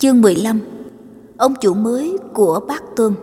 Chương 15. Ông chủ mới của bát tôm.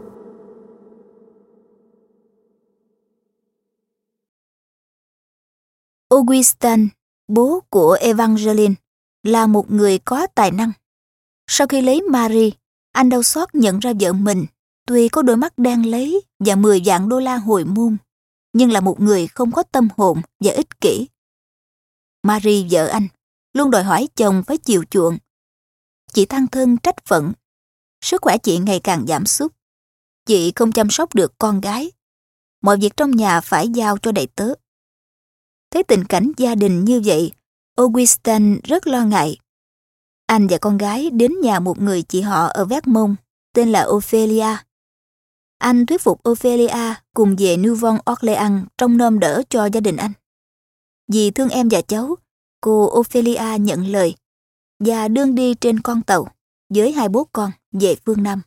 Augustin, bố của Evangeline, là một người có tài năng. Sau khi lấy Marie, anh đau xót nhận ra vợ mình, tuy có đôi mắt đen lấy và 10 vạn đô la hồi môn, nhưng là một người không có tâm hồn và ích kỷ. Marie, vợ anh, luôn đòi hỏi chồng phải chiều chuộng. Chị than thân trách phận. Sức khỏe chị ngày càng giảm sút. Chị không chăm sóc được con gái. Mọi việc trong nhà phải giao cho đầy tớ. Thấy tình cảnh gia đình như vậy, Augustin rất lo ngại. Anh và con gái đến nhà một người chị họ ở Vermont tên là Ophelia. Anh thuyết phục Ophelia cùng về Nouvelle-Orléans trông nom đỡ cho gia đình anh. Vì thương em và cháu, cô Ophelia nhận lời và đương đi trên con tàu với 2 bố con về phương Nam.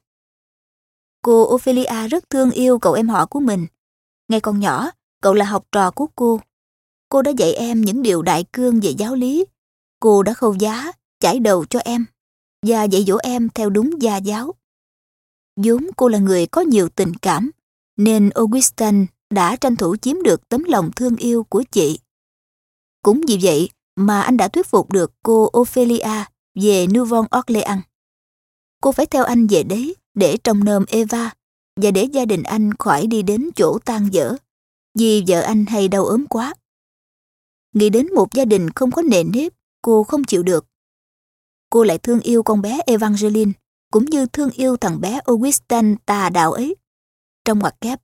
Cô Ophelia rất thương yêu cậu em họ của mình. Ngày còn nhỏ, cậu là học trò của cô. Cô đã dạy em những điều đại cương về giáo lý. Cô đã khâu vá, chải đầu cho em và dạy dỗ em theo đúng gia giáo. Vốn cô là người có nhiều tình cảm, nên Augustin đã tranh thủ chiếm được tấm lòng thương yêu của chị. Cũng vì vậy mà anh đã thuyết phục được cô Ophelia về Nouvelle-Orléans. Cô phải theo anh về đấy để trông nom Eva và để gia đình anh khỏi đi đến chỗ tan vỡ, vì vợ anh hay đau ốm quá. Nghĩ đến một gia đình không có nề nếp, cô không chịu được. Cô lại thương yêu con bé Evangeline, cũng như thương yêu thằng bé Augustin tà đạo ấy. Trong ngoặc kép.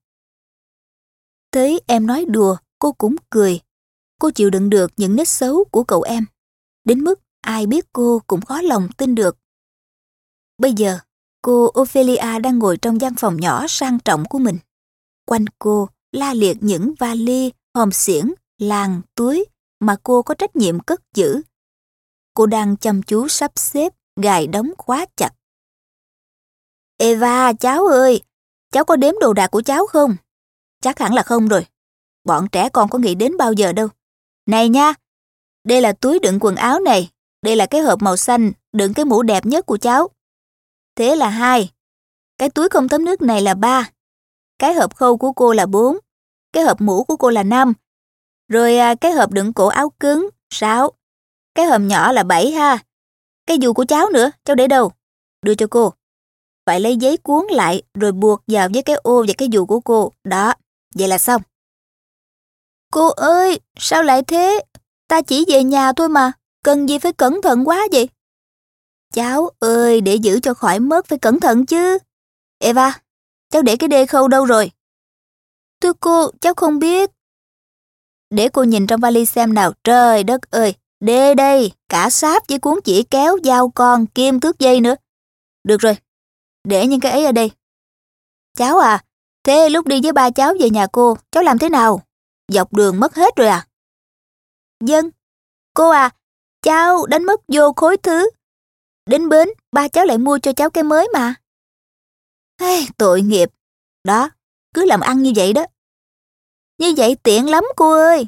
Thấy em nói đùa, cô cũng cười. Cô chịu đựng được những nết xấu của cậu em, đến mức ai biết cô cũng khó lòng tin được. Bây giờ, cô Ophelia đang ngồi trong gian phòng nhỏ sang trọng của mình. Quanh cô la liệt những vali, hòm xiển, làng, túi mà cô có trách nhiệm cất giữ. Cô đang chăm chú sắp xếp, gài đóng khóa chặt. Eva, cháu ơi, cháu có đếm đồ đạc của cháu không? Chắc hẳn là không rồi. Bọn trẻ con có nghĩ đến bao giờ đâu. Này nha, đây là túi đựng quần áo này. Đây là cái hộp màu xanh đựng cái mũ đẹp nhất của cháu. Thế là 2. Cái túi không thấm nước này là 3. Cái hộp khâu của cô là 4. Cái hộp mũ của cô là 5. Rồi cái hộp đựng cổ áo cứng 6. Cái hòm nhỏ là 7 ha. Cái dù của cháu nữa, cháu để đâu? Đưa cho cô. Phải lấy giấy cuốn lại rồi buộc vào với cái ô và cái dù của cô. Đó, vậy là xong. Cô ơi, sao lại thế? Ta chỉ về nhà thôi mà, cần gì phải cẩn thận quá vậy? Cháu ơi, để giữ cho khỏi mất phải cẩn thận chứ. Eva, cháu để cái đê khâu đâu rồi? Thưa cô, cháu không biết. Để cô nhìn trong vali xem nào. Trời đất ơi, đê đây, cả sáp với cuốn chỉ kéo, dao con, kim, thước dây nữa. Được rồi, để những cái ấy ở đây. Cháu à, thế lúc đi với ba cháu về nhà cô, cháu làm thế nào? Dọc đường mất hết rồi à? Vâng, cô à, cháu đánh mất vô khối thứ. Đến bến, ba cháu lại mua cho cháu cái mới mà. Hey, tội nghiệp. Đó, cứ làm ăn như vậy đó. Như vậy tiện lắm cô ơi.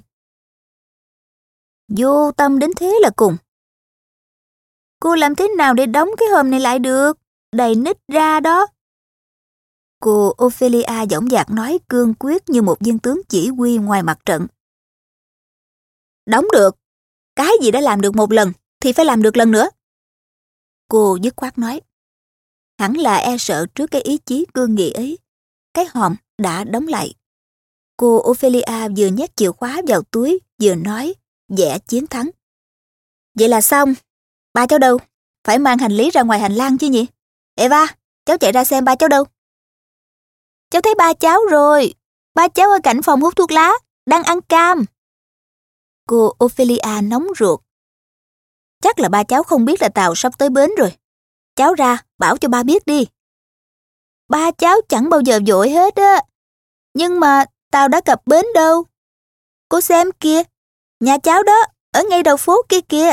Vô tâm đến thế là cùng. Cô làm thế nào để đóng cái hòm này lại được? Đầy nít ra đó. Cô Ophelia dõng dạc nói cương quyết như một viên tướng chỉ huy ngoài mặt trận. Đóng được. Cái gì đã làm được một lần thì phải làm được lần nữa. Cô dứt khoát nói. Hẳn là e sợ trước cái ý chí cương nghị ấy. Cái hòm đã đóng lại. Cô Ophelia vừa nhét chìa khóa vào túi, vừa nói, vẻ chiến thắng. Vậy là xong. Ba cháu đâu? Phải mang hành lý ra ngoài hành lang chứ nhỉ? Eva, cháu chạy ra xem ba cháu đâu. Cháu thấy ba cháu rồi. Ba cháu ở cạnh phòng hút thuốc lá, đang ăn cam. Cô Ophelia nóng ruột. Chắc là ba cháu không biết là tàu sắp tới bến rồi. Cháu ra, bảo cho ba biết đi. Ba cháu chẳng bao giờ vội hết á. Nhưng mà tàu đã cập bến đâu. Cô xem kìa, nhà cháu đó, ở ngay đầu phố kia kìa.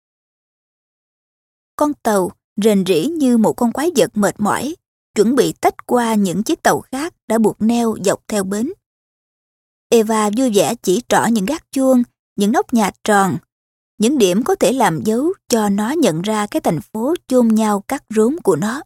Con tàu rền rĩ như một con quái vật mệt mỏi, chuẩn bị tách qua những chiếc tàu khác đã buộc neo dọc theo bến. Eva vui vẻ chỉ trỏ những gác chuông, những nóc nhà tròn, những điểm có thể làm dấu cho nó nhận ra cái thành phố chôn nhau cắt rốn của nó.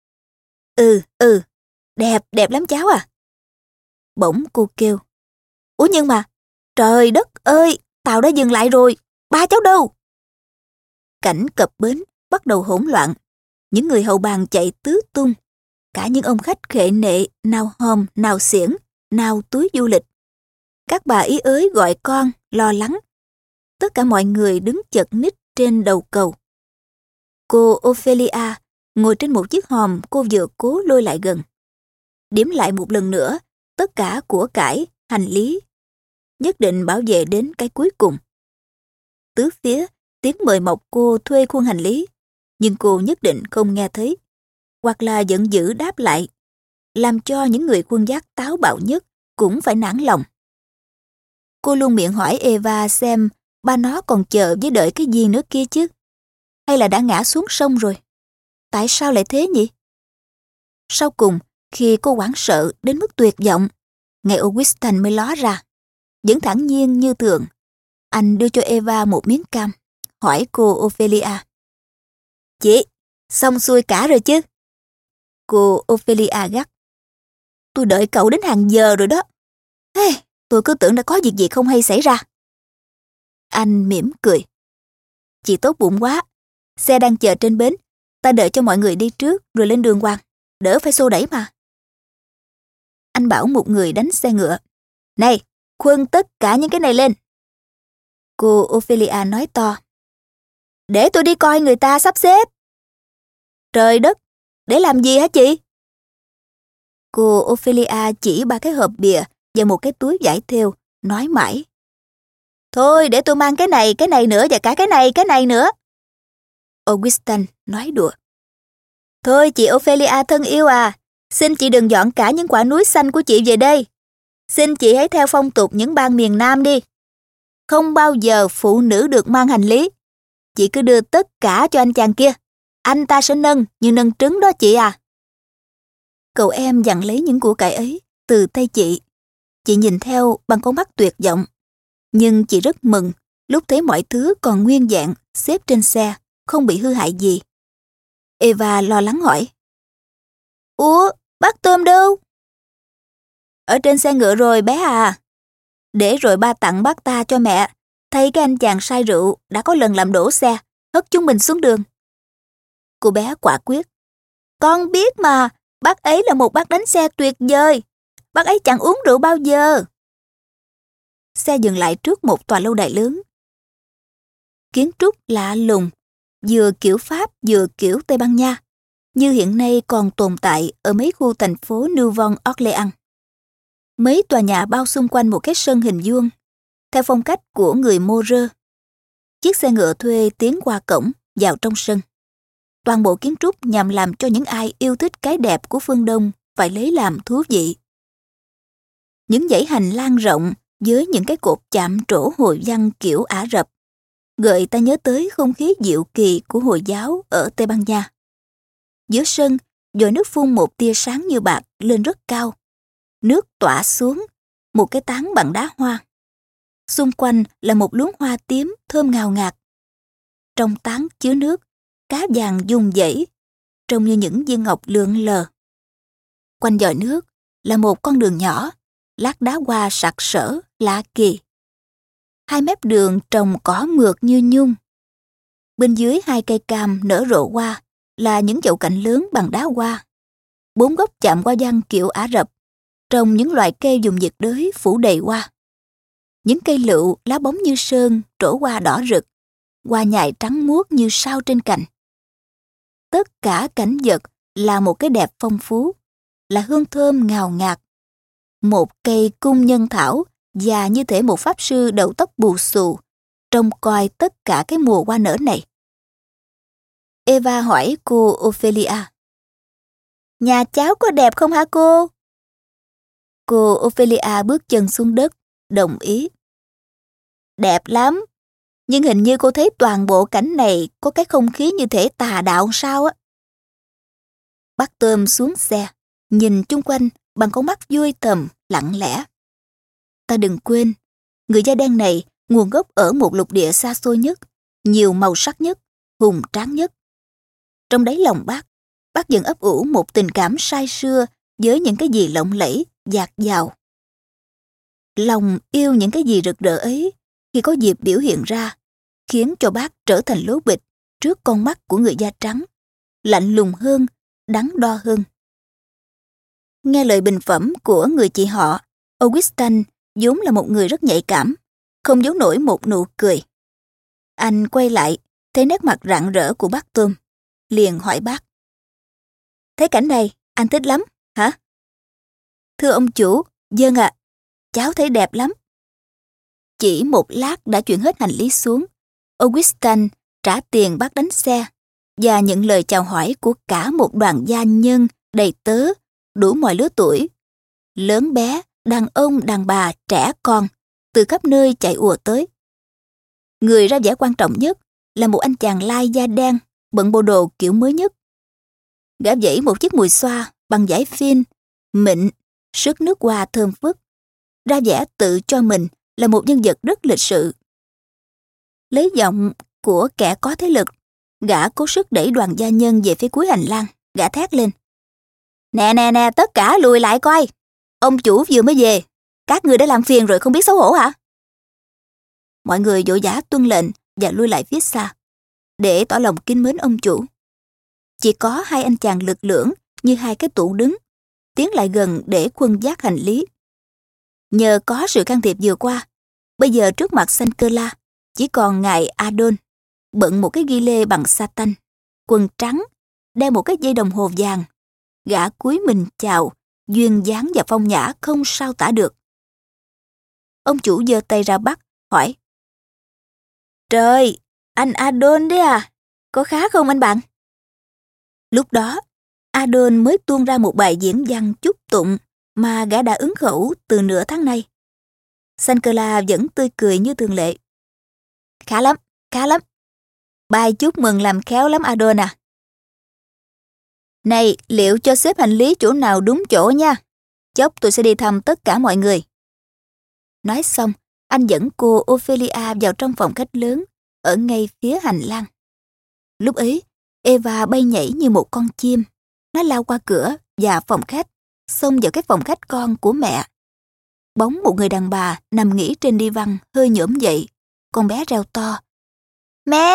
Đẹp lắm cháu à. Bỗng cô kêu. Ủa nhưng mà, trời đất ơi, tàu đã dừng lại rồi, ba cháu đâu? Cảnh cập bến bắt đầu hỗn loạn, những người hậu bàn chạy tứ tung, cả những ông khách khệ nệ, nào hòm, nào xiển, nào túi du lịch. Các bà ý ới gọi con, lo lắng. Tất cả mọi người đứng chật ních trên đầu cầu. Cô Ophelia ngồi trên một chiếc hòm cô vừa cố lôi lại gần. Điểm lại một lần nữa, tất cả của cải, hành lý. Nhất định bảo vệ đến cái cuối cùng. Tứ phía, tiếng mời mọc cô thuê khuôn hành lý, nhưng cô nhất định không nghe thấy, hoặc là giận dữ đáp lại, làm cho những người khuân vác táo bạo nhất cũng phải nản lòng. Cô luôn miệng hỏi Eva xem ba nó còn chờ với đợi cái gì nữa kia chứ, hay là đã ngã xuống sông rồi. Tại sao lại thế nhỉ? Sau cùng, khi cô hoảng sợ đến mức tuyệt vọng, ngài Augustin mới ló ra, vẫn thản nhiên như thường. Anh đưa cho Eva một miếng cam, hỏi cô Ophelia. Chị, xong xuôi cả rồi chứ? Cô Ophelia gắt. Tôi đợi cậu đến hàng giờ rồi đó. Tôi cứ tưởng đã có việc gì không hay xảy ra. Anh mỉm cười. Chị tốt bụng quá. Xe đang chờ trên bến. Ta đợi cho mọi người đi trước rồi lên đường hoàng. Đỡ phải xô đẩy mà. Anh bảo một người đánh xe ngựa. Này, khuân tất cả những cái này lên. Cô Ophelia nói to. Để tôi đi coi người ta sắp xếp. Trời đất, để làm gì hả chị? Cô Ophelia chỉ ba cái hộp bìa và một cái túi vải thêu, nói mãi. Thôi để tôi mang cái này nữa và cả cái này nữa. Augustin nói đùa. Thôi chị Ophelia thân yêu à, xin chị đừng dọn cả những quả núi xanh của chị về đây. Xin chị hãy theo phong tục những bang miền Nam đi. Không bao giờ phụ nữ được mang hành lý. Chị cứ đưa tất cả cho anh chàng kia. Anh ta sẽ nâng như nâng trứng đó chị à. Cậu em dặn lấy những của cải ấy từ tay chị. Chị nhìn theo bằng con mắt tuyệt vọng. Nhưng chị rất mừng lúc thấy mọi thứ còn nguyên vẹn xếp trên xe, không bị hư hại gì. Eva lo lắng hỏi. Ủa, bác Tôm đâu? Ở trên xe ngựa rồi bé à. Để rồi ba tặng bác ta cho mẹ, thay cái anh chàng say rượu đã có lần làm đổ xe, hất chúng mình xuống đường. Cô bé quả quyết. Con biết mà, bác ấy là một bác đánh xe tuyệt vời. Bác ấy chẳng uống rượu bao giờ. Xe dừng lại trước một tòa lâu đài lớn. Kiến trúc lạ lùng, vừa kiểu Pháp vừa kiểu Tây Ban Nha, như hiện nay còn tồn tại ở mấy khu thành phố Nouvelle Orléans. Mấy tòa nhà bao xung quanh một cái sân hình vuông, theo phong cách của người Morer. Chiếc xe ngựa thuê tiến qua cổng, vào trong sân. Toàn bộ kiến trúc nhằm làm cho những ai yêu thích cái đẹp của phương Đông phải lấy làm thú vị. Những dãy hành lang rộng với những cái cột chạm trổ hồi văn kiểu Ả Rập gợi ta nhớ tới không khí diệu kỳ của Hồi giáo ở Tây Ban Nha. Giữa sân, dội nước phun một tia sáng như bạc lên rất cao. Nước tỏa xuống, một cái tán bằng đá hoa. Xung quanh là một luống hoa tím thơm ngào ngạt. Trong tán chứa nước, cá vàng dung dãy, trông như những viên ngọc lượn lờ. Quanh dòng nước là một con đường nhỏ, lát đá hoa sặc sỡ, lạ kỳ. Hai mép đường trồng cỏ mượt như nhung. Bên dưới hai cây cam nở rộ hoa là những chậu cảnh lớn bằng đá hoa. 4 gốc chạm hoa văn kiểu Ả Rập, trồng những loại cây vùng nhiệt đới phủ đầy hoa. Những cây lựu lá bóng như sơn, trổ hoa đỏ rực, hoa nhài trắng muốt như sao trên cành. Tất cả cảnh vật là một cái đẹp phong phú, là hương thơm ngào ngạt. Một cây cung nhân thảo và như thể một pháp sư đầu tóc bù xù, trông coi tất cả cái mùa hoa nở này. Eva hỏi cô Ophelia. Nhà cháu có đẹp không hả cô? Cô Ophelia bước chân xuống đất, đồng ý. Đẹp lắm, nhưng hình như cô thấy toàn bộ cảnh này có cái không khí như thể tà đạo sao á. Bác Tôm xuống xe, nhìn chung quanh bằng con mắt vui tầm, lặng lẽ. Ta đừng quên, người da đen này nguồn gốc ở một lục địa xa xôi nhất, nhiều màu sắc nhất, hùng tráng nhất. Trong đáy lòng bác vẫn ấp ủ một tình cảm say sưa với những cái gì lộng lẫy, dạt dào. Lòng yêu những cái gì rực rỡ ấy, khi có dịp biểu hiện ra, khiến cho bác trở thành lố bịch trước con mắt của người da trắng, lạnh lùng hơn, đắn đo hơn. Nghe lời bình phẩm của người chị họ, Augustin vốn là một người rất nhạy cảm, không giấu nổi một nụ cười. Anh quay lại, thấy nét mặt rạng rỡ của bác Tôm, liền hỏi bác. Thấy cảnh này, anh thích lắm, hả? Thưa ông chủ, vâng ạ, cháu thấy đẹp lắm. Chỉ một lát đã chuyển hết hành lý xuống, Augustin trả tiền bác đánh xe và nhận lời chào hỏi của cả một đoàn gia nhân đầy tớ, đủ mọi lứa tuổi. Lớn bé, đàn ông, đàn bà, trẻ con, từ khắp nơi chạy ùa tới. Người ra vẻ quan trọng nhất là một anh chàng lai da đen, bận bộ đồ kiểu mới nhất. Gã vẩy một chiếc mùi xoa bằng vải phin, mịn, sức nước hoa thơm phức, ra vẻ tự cho mình là một nhân vật rất lịch sự. Lấy giọng của kẻ có thế lực, gã cố sức đẩy đoàn gia nhân về phía cuối hành lang, gã thét lên. Nè nè nè, tất cả lùi lại coi. Ông chủ vừa mới về, các người đã làm phiền rồi không biết xấu hổ hả? Mọi người vội vã tuân lệnh và lui lại phía xa, để tỏ lòng kính mến ông chủ. Chỉ có hai anh chàng lực lưỡng như hai cái tủ đứng, tiến lại gần để khuân vác hành lý. Nhờ có sự can thiệp vừa qua, bây giờ trước mặt Sankela chỉ còn ngài Adon, bận một cái ghi lê bằng sa-tanh, quần trắng, đeo một cái dây đồng hồ vàng. Gã cúi mình chào, duyên dáng và phong nhã không sao tả được. Ông chủ giơ tay ra bắt, hỏi. Trời, anh Adon đấy à? Có khá không anh bạn? Lúc đó, Adon mới tuôn ra một bài diễn văn chúc tụng mà gã đã ứng khẩu từ nửa tháng nay. Sankela vẫn tươi cười như thường lệ. Khá lắm, khá lắm. Bài chúc mừng làm khéo lắm Adon à. Này, liệu cho xếp hành lý chỗ nào đúng chỗ nha. Chốc tôi sẽ đi thăm tất cả mọi người. Nói xong, anh dẫn cô Ophelia vào trong phòng khách lớn, ở ngay phía hành lang. Lúc ấy, Eva bay nhảy như một con chim. Nó lao qua cửa và phòng khách, xông vào cái phòng khách con của mẹ. Bóng một người đàn bà nằm nghỉ trên đi văn hơi nhổm dậy. Con bé reo to. Mẹ!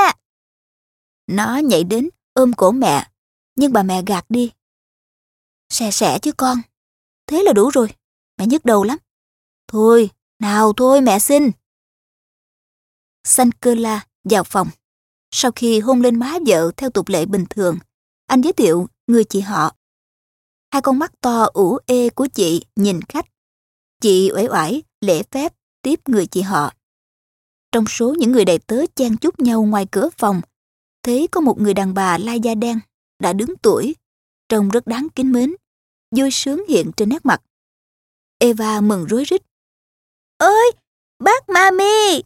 Nó nhảy đến ôm cổ mẹ, nhưng bà mẹ gạt đi. Sẻ chứ con. Thế là đủ rồi, mẹ nhức đầu lắm. Thôi, nào thôi mẹ xin. Sankela vào phòng. Sau khi hôn lên má vợ theo tục lệ bình thường, anh giới thiệu người chị họ. Hai con mắt to ủ ê của chị nhìn khách. Chị uể oải, lễ phép tiếp người chị họ. Trong số những người đầy tớ chen chúc nhau ngoài cửa phòng, thấy có một người đàn bà lai da đen, đã đứng tuổi, trông rất đáng kính mến, vui sướng hiện trên nét mặt. Eva mừng rối rít. Ơi, bác Mami!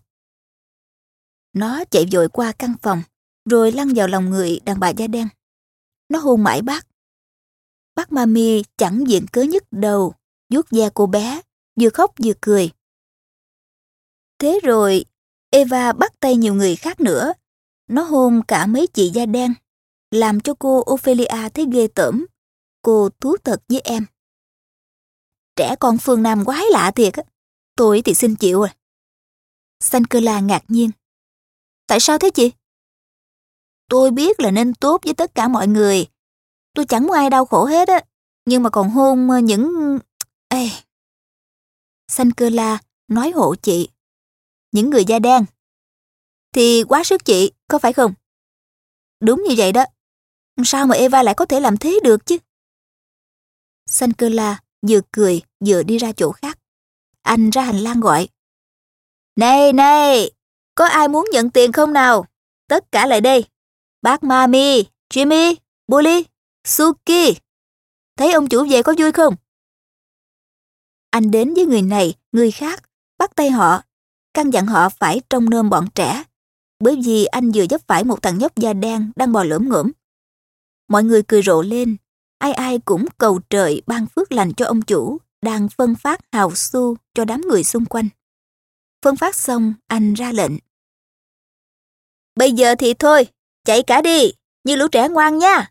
Nó chạy vội qua căn phòng, rồi lăn vào lòng người đàn bà da đen. Nó hôn mãi bác. Bác Mami chẳng viện cớ nhức đầu, vuốt ve cô bé, vừa khóc vừa cười. Thế rồi, Eva bắt tay nhiều người khác nữa. Nó hôn cả mấy chị da đen, làm cho cô Ophelia thấy ghê tởm. Cô thú thật với em. Trẻ con phương Nam quái lạ thiệt á. Tôi thì xin chịu à. Sankela ngạc nhiên. Tại sao thế chị? Tôi biết là nên tốt với tất cả mọi người. Tôi chẳng muốn ai đau khổ hết á. Nhưng mà còn hôn những... Ê. Sankela nói hộ chị. Những người da đen. Thì quá sức chị, có phải không? Đúng như vậy đó. Sao mà Eva lại có thể làm thế được chứ? Sankela vừa cười vừa đi ra chỗ khác. Anh ra hành lang gọi. Này này, có ai muốn nhận tiền không nào? Tất cả lại đây. Bác Mami, Jimmy, Bully, Suki. Thấy ông chủ về có vui không? Anh đến với người này, người khác, bắt tay họ, căn dặn họ phải trông nom bọn trẻ, bởi vì anh vừa vấp phải một thằng nhóc da đen đang bò lổm ngổm. Mọi người cười rộ lên, ai ai cũng cầu trời ban phước lành cho ông chủ, đang phân phát hào xu cho đám người xung quanh. Phân phát xong, anh ra lệnh. Bây giờ thì thôi, chạy cả đi, như lũ trẻ ngoan nha.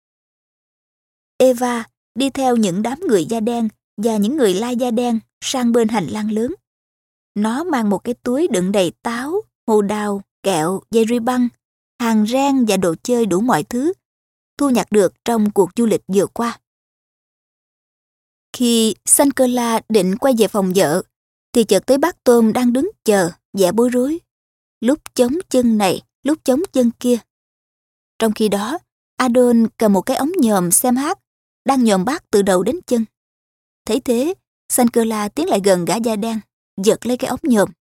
Eva đi theo những đám người da đen và những người lai da đen sang bên hành lang lớn. Nó mang một cái túi đựng đầy táo, hồ đào, kẹo, dây ruy băng, hàng ren và đồ chơi đủ mọi thứ thu nhặt được trong cuộc du lịch vừa qua. Khi Sankela định quay về phòng vợ, thì chợt thấy bác Tôm đang đứng chờ, vẻ bối rối. Lúc chống chân này, lúc chống chân kia. Trong khi đó, Adon cầm một cái ống nhòm xem hát, đang nhòm bác từ đầu đến chân. Thấy thế, Sankela tiến lại gần gã da đen, giật lấy cái ống nhòm.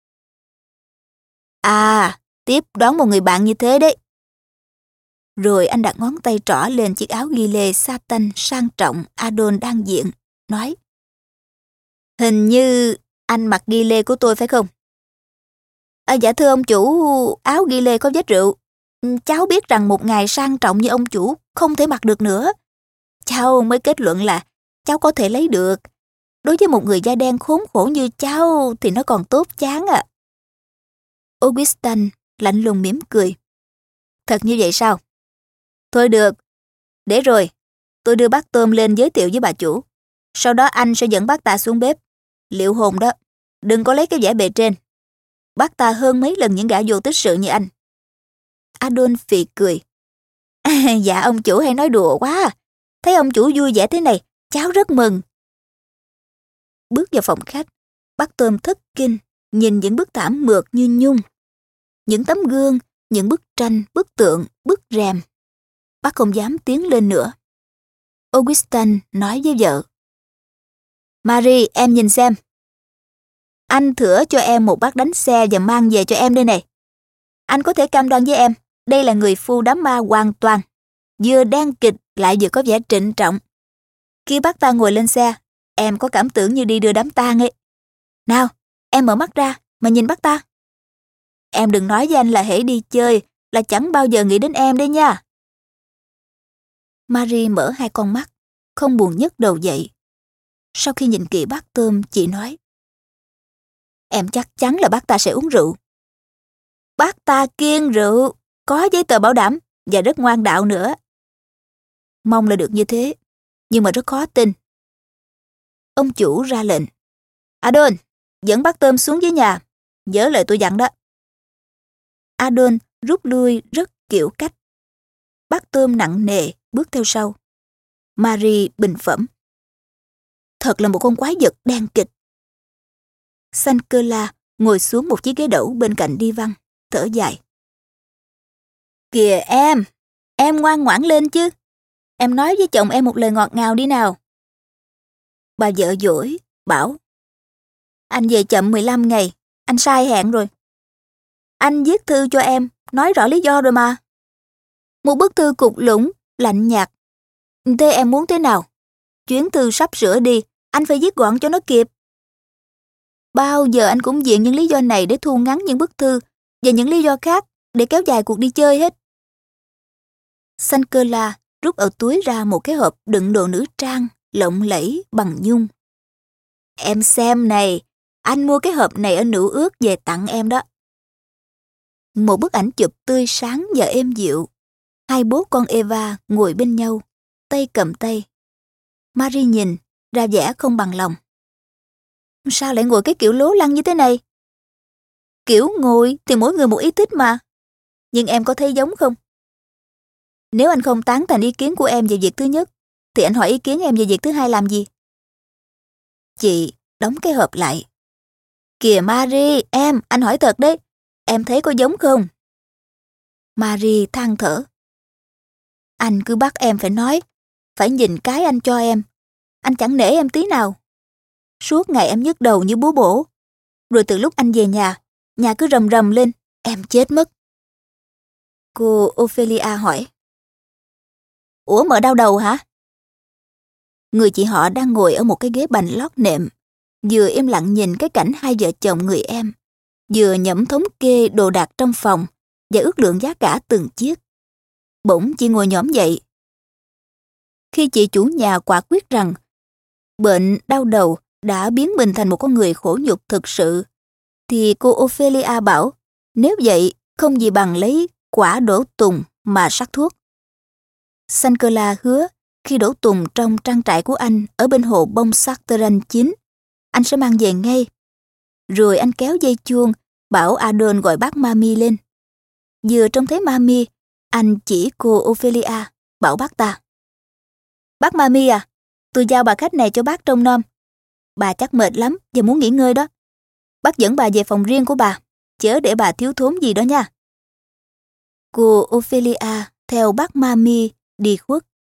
À, tiếp đón một người bạn như thế đấy. Rồi anh đặt ngón tay trỏ lên chiếc áo ghi lê satin sang trọng Adon đang diện, nói: Hình như anh mặc ghi lê của tôi phải không? Dạ thưa ông chủ, áo ghi lê có vết rượu. Cháu biết rằng một ngày sang trọng như ông chủ không thể mặc được nữa. Cháu mới kết luận là cháu có thể lấy được. Đối với một người da đen khốn khổ như cháu thì nó còn tốt chán à. Augustin lạnh lùng mỉm cười. Thật như vậy sao? Thôi được, để rồi, tôi đưa bác Tôm lên giới thiệu với bà chủ. Sau đó anh sẽ dẫn bác ta xuống bếp. Liệu hồn đó, đừng có lấy cái vẻ bề trên. Bác ta hơn mấy lần những gã vô tích sự như anh. Adon phì cười. Dạ ông chủ hay nói đùa quá. Thấy ông chủ vui vẻ thế này, cháu rất mừng. Bước vào phòng khách, bác Tôm thất kinh, nhìn những bức thảm mượt như nhung. Những tấm gương, những bức tranh, bức tượng, bức rèm. Bác không dám tiến lên nữa. Augustin nói với vợ. Marie, em nhìn xem. Anh thửa cho em một bác đánh xe và mang về cho em đây này. Anh có thể cam đoan với em, đây là người phu đám ma hoàn toàn. Vừa đen kịch lại vừa có vẻ trịnh trọng. Khi bác ta ngồi lên xe, em có cảm tưởng như đi đưa đám tang ấy. Nào, em mở mắt ra mà nhìn bác ta. Em đừng nói với anh là hễ đi chơi là chẳng bao giờ nghĩ đến em đấy nha. Marie mở hai con mắt, không buồn nhấc đầu dậy. Sau khi nhìn kỹ bác Tôm, chị nói: Em chắc chắn là bác ta sẽ uống rượu. Bác ta kiêng rượu, có giấy tờ bảo đảm và rất ngoan đạo nữa. Mong là được như thế, nhưng mà rất khó tin. Ông chủ ra lệnh. Adon, dẫn bác Tôm xuống dưới nhà, nhớ lời tôi dặn đó. Adon rút lui rất kiểu cách. Bác Tôm nặng nề bước theo sau. Marie bình phẩm. Thật là một con quái vật đen kịch. Sankela ngồi xuống một chiếc ghế đẩu bên cạnh đi văn, thở dài. Kìa em ngoan ngoãn lên chứ. Em nói với chồng em một lời ngọt ngào đi nào. Bà vợ dỗi, bảo. Anh về chậm 15 ngày, anh sai hẹn rồi. Anh viết thư cho em, nói rõ lý do rồi mà. Một bức thư cục lũng, lạnh nhạt. Thế em muốn thế nào? Chuyến thư sắp sửa đi, anh phải viết gọn cho nó kịp. Bao giờ anh cũng viện những lý do này để thu ngắn những bức thư và những lý do khác để kéo dài cuộc đi chơi hết. Sankela rút ở túi ra một cái hộp đựng đồ nữ trang lộng lẫy bằng nhung. Em xem này, anh mua cái hộp này ở Nữ Ước về tặng em đó. Một bức ảnh chụp tươi sáng và êm dịu. Hai bố con Eva ngồi bên nhau, tay cầm tay. Marie nhìn, ra vẻ không bằng lòng. Sao lại ngồi cái kiểu lố lăng như thế này? Kiểu ngồi thì mỗi người một ý thích mà. Nhưng em có thấy giống không? Nếu anh không tán thành ý kiến của em về việc thứ nhất, thì anh hỏi ý kiến em về việc thứ hai làm gì? Chị đóng cái hộp lại. Kìa Marie, anh hỏi thật đấy. Em thấy có giống không? Marie than thở. Anh cứ bắt em phải nói, phải nhìn cái anh cho em. Anh chẳng nể em tí nào. Suốt ngày em nhức đầu như búa bổ. Rồi từ lúc anh về nhà cứ rầm rầm lên, em chết mất. Cô Ophelia hỏi. Ủa mợ đau đầu hả? Người chị họ đang ngồi ở một cái ghế bành lót nệm, vừa im lặng nhìn cái cảnh hai vợ chồng người em, vừa nhẩm thống kê đồ đạc trong phòng và ước lượng giá cả từng chiếc. Bỗng chị ngồi nhổm dậy. Khi chị chủ nhà quả quyết rằng bệnh đau đầu đã biến mình thành một con người khổ nhục thực sự, thì cô Ophelia bảo nếu vậy không gì bằng lấy quả đổ tùng mà sắc thuốc. Sankela hứa khi đổ tùng trong trang trại của anh ở bên hồ bông Sartrean chín, anh sẽ mang về ngay. Rồi anh kéo dây chuông, bảo Adon gọi bác Mami lên. Vừa trông thấy Mami, anh chỉ cô Ophelia, bảo bác ta. Bác Mami à, tôi giao bà khách này cho bác trông nom. Bà chắc mệt lắm và muốn nghỉ ngơi đó. Bác dẫn bà về phòng riêng của bà, chớ để bà thiếu thốn gì đó nha. Cô Ophelia theo bác Mami đi khuất.